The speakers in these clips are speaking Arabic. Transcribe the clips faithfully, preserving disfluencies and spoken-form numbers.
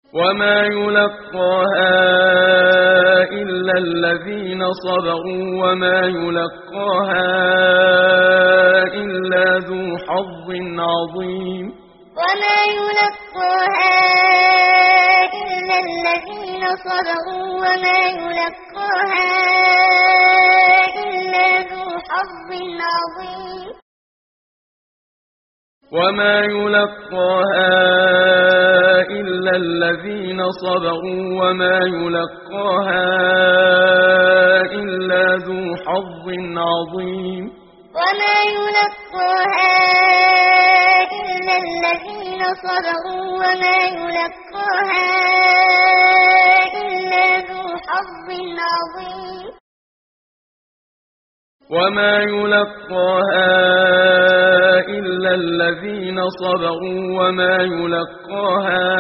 وما يلقاها إلا الذين صبروا وما يلقاها إلا ذو حظ عظيم وما يلقاها إلا الذين صبروا وما يلقاها إلا ذو حظ عظيم وما يلقاها إلا الذين صبروا وما يلقاها إلا ذو حظ عظيم وما يلقاها إلا الذين صبروا وما يلقاها إلا ذو حظ عظيم وما يلقاها إلا الذين صبروا وما يلقاها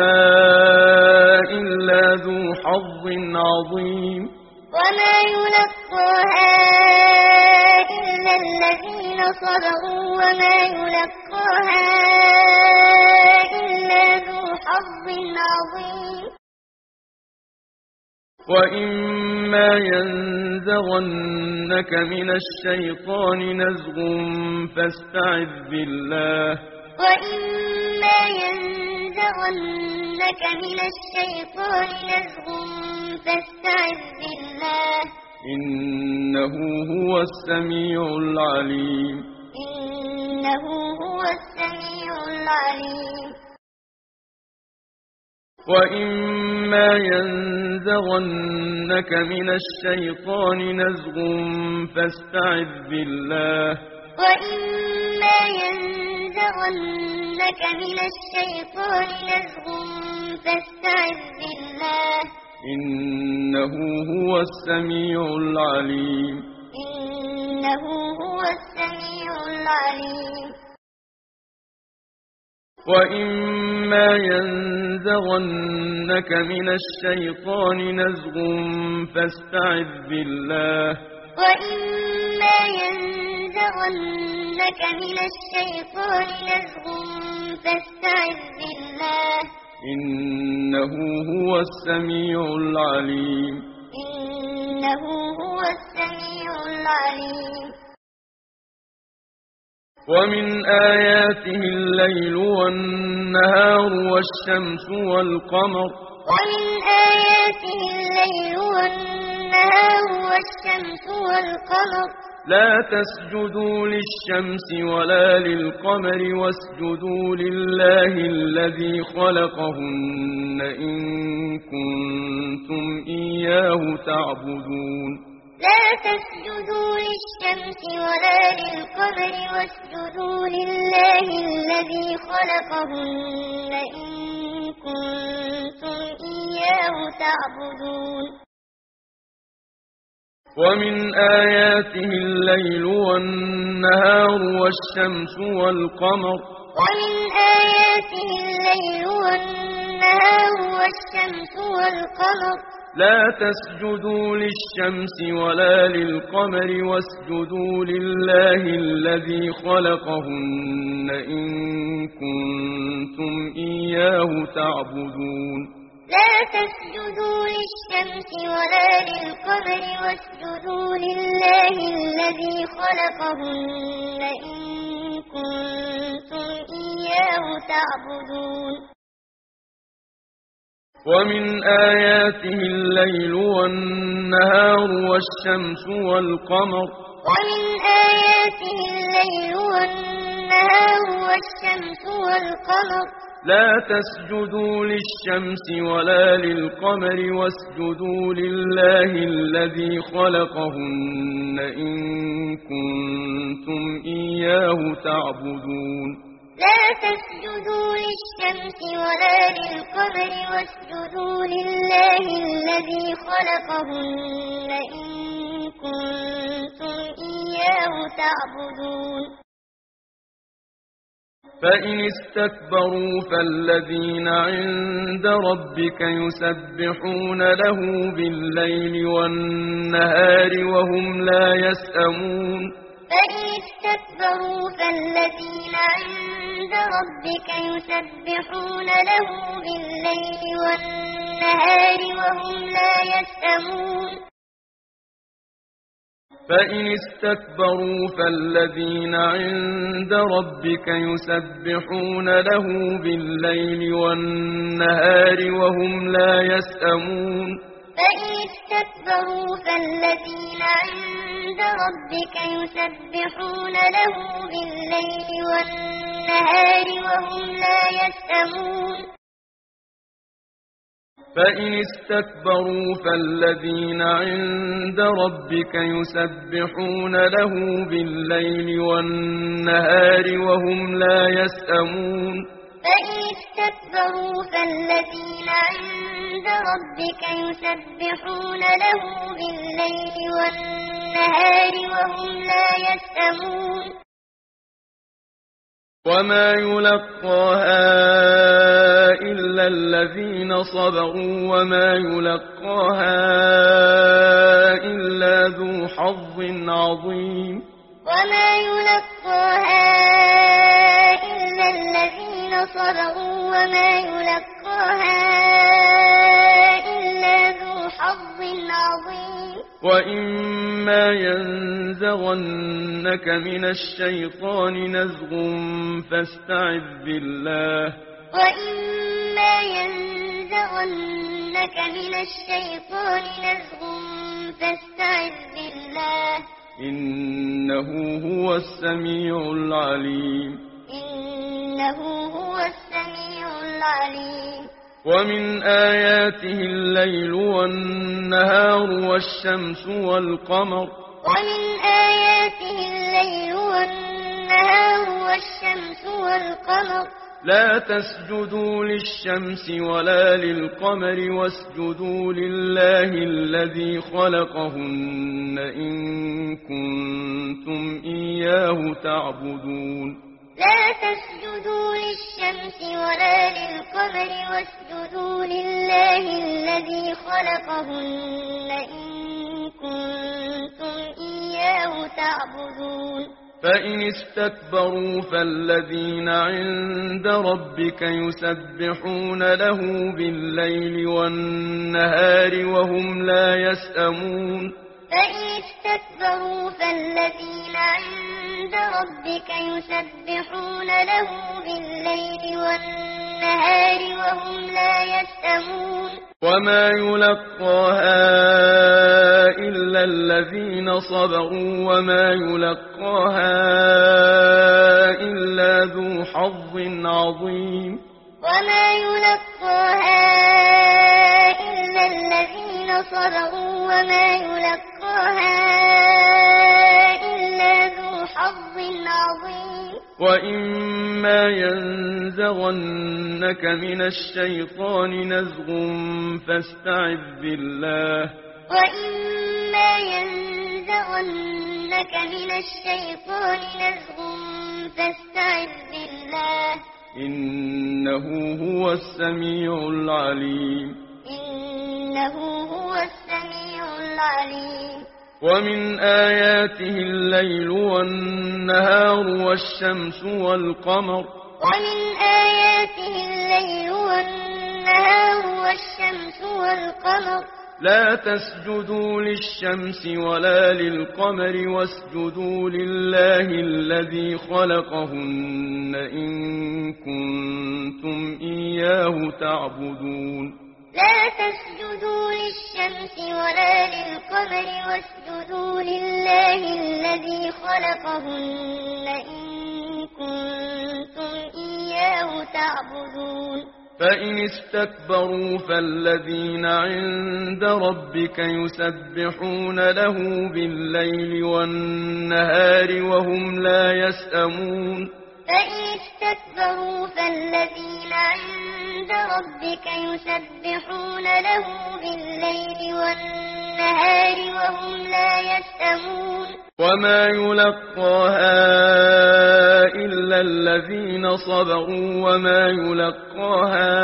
إلا ذو حظ عظيم وما يلقاها إلا الذين صبروا وما يلقاها إلا ذو حظ عظيم وإما ينزغنك من الشيطان نزغ فاستعذ بالله وإما ينزغنك من الشيطان نزغ فاستعذ بالله إنه هو السميع العليم إنه هو السميع العليم وإما ينزغنك من الشيطان نزغ فاستعذ بالله وإما ينزغنك من الشيطان نزغ فاستعذ بالله إنه هو السميع العليم إنه هو السميع العليم وإما ينزغنك من الشيطان نزغ فاستعذ بالله وإما ينزغنك من الشيطان نزغ فاستعذ بالله إنه هو السميع العليم إنه هو السميع العليم ومن آياته الليل والنهار والشمس والقمر ومن آياته الليل والنهار والشمس والقمر لا تسجدوا للشمس ولا للقمر واسجدوا لله الذي خلقهن إن كنتم إياه تعبدون لا تسجدوا للشمس ولا للقمر واسجدوا لله الذي خلقهن إن كنتم إياه تعبدون ومن آياته الليل والنهار والشمس والقمر ومن آياته الليل والنهار والشمس والقمر لا تسجدوا للشمس ولا للقمر واسجدوا لله الذي خلقهن إن كنتم إياه تعبدون لا تسجدوا للشمس ولا للقمر واسجدوا لله الذي خلقهن إن كنتم إياه تعبدون ومن آياته الليل والنهار والشمس والقمر ومن آياته الليل والنهار والشمس والقمر لا تسجدوا للشمس ولا للقمر واسجدوا لله الذي خلقهن إن كنتم إياه تعبدون لا تسجدوا للشمس ولا للقمر واسجدوا لله الذي خلقهن إن كنتم إياه تعبدون فإن استكبروا فالذين عند ربك يسبحون له بالليل والنهار وهم لا يسأمون فإن استكبروا فالذين عند عند ربك يسبحون له بالليل والنهار وهم لا يسأمون فإن استكبروا فالذين عند ربك يسبحون له بالليل والنهار وهم لا يسأمون فإن استكبروا فالذين عند ربك يسبحون له بالليل والنهار وهم لا يسأمون فإن استكبروا فالذين عند ربك يسبحون له بالليل والنهار وهم لا يسأمون فإن استكبروا فالذين عند ربك يسبحون له بالليل والنهار وهم لا يسأمون وما يلقاها إلا الذين صبروا وما يلقاها إلا ذو حظ عظيم وما يلقاها إلا الذين صبروا وما يلقاها إلا ذو حظ عظيم وإما ينزغنك من الشيطان نزغ فاستعذ بالله وإما ينزغنك من الشيطان نزغ فاستعذ بالله إنه هو السميع العليم إنه هو السميع العليم ومن آياته الليل والنهار والشمس والقمر ومن آياته الليل والنهار والشمس والقمر لا تسجدوا للشمس ولا للقمر واسجدوا لله الذي خلقهن إن كنتم إياه تعبدون لا تسجدوا للشمس ولا للقمر واسجدوا لله الذي خلقهن إن كنتم إياه تعبدون فإن استكبروا فالذين عند ربك يسبحون له بالليل والنهار وهم لا يسأمون فإن استكبروا فالذين عند ربك يسبحون له بالليل والنهار وهم لا يسأمون وما يلقاها إلا الذين صبروا وما يلقاها إلا ذو حظ عظيم وما يلقاها إلا الذين صبروا وما يلقاها إلا ذو حظ عظيم وإما ينزغنك من الشيطان نزغ فاستعذ بالله وإما ينزغنك من الشيطان نزغ فاستعذ بالله إنه هو السميع العليم إنه هو السميع العليم ومن آياته الليل والنهار والشمس والقمر ومن آياته الليل والنهار والشمس والقمر لا تسجدوا للشمس ولا للقمر واسجدوا لله الذي خلقهن إن كنتم إياه تعبدون لا تسجدوا للشمس ولا للقمر واسجدوا لله الذي خلقهن إن كنتم إياه تعبدون فإن استكبروا فالذين عند ربك يسبحون له بالليل والنهار وهم لا يسأمون فإن استكبروا فالذين عند ربك يسبحون له بالليل والنهار وهم لا يسأمون وما يلقاها إلا الذين صبروا وما يلقاها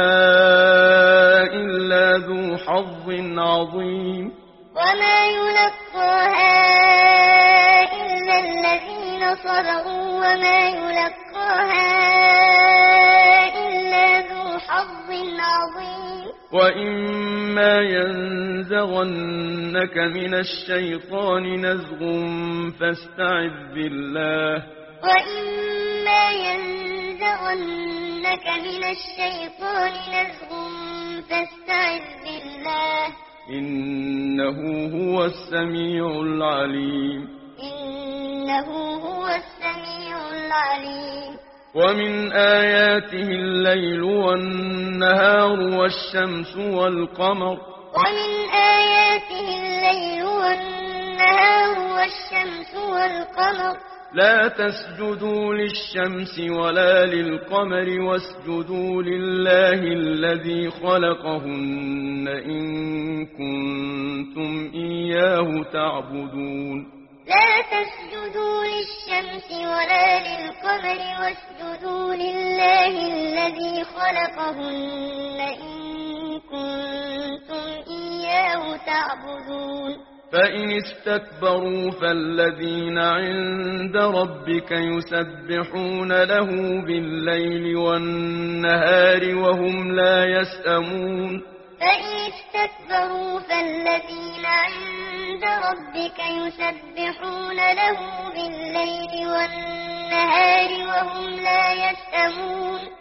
إلا ذو حظ عظيم وما يلقاها إلا الذين صبروا وما يلقاها عظيم وإما ينزغنك من الشيطان نزغ فاستعذ بالله وإما ينزغنك من الشيطان نزغ فاستعذ بالله إنه هو السميع العليم إنه هو السميع العليم ومن آياته الليل والنهار والشمس والقمر ومن آياته الليل والنهار والشمس والقمر لا تسجدوا للشمس ولا للقمر واسجدوا لله الذي خلقهن إن كنتم إياه تعبدون لا تسجدوا للشمس ولا للقمر واسجدوا لله الذي خلقهن إن كنتم إياه تعبدون فإن استكبروا فالذين عند ربك يسبحون له بالليل والنهار وهم لا يسأمون فإن استكبروا فالذين عند ربك يسبحون له بالليل والنهار وهم لا يسأمون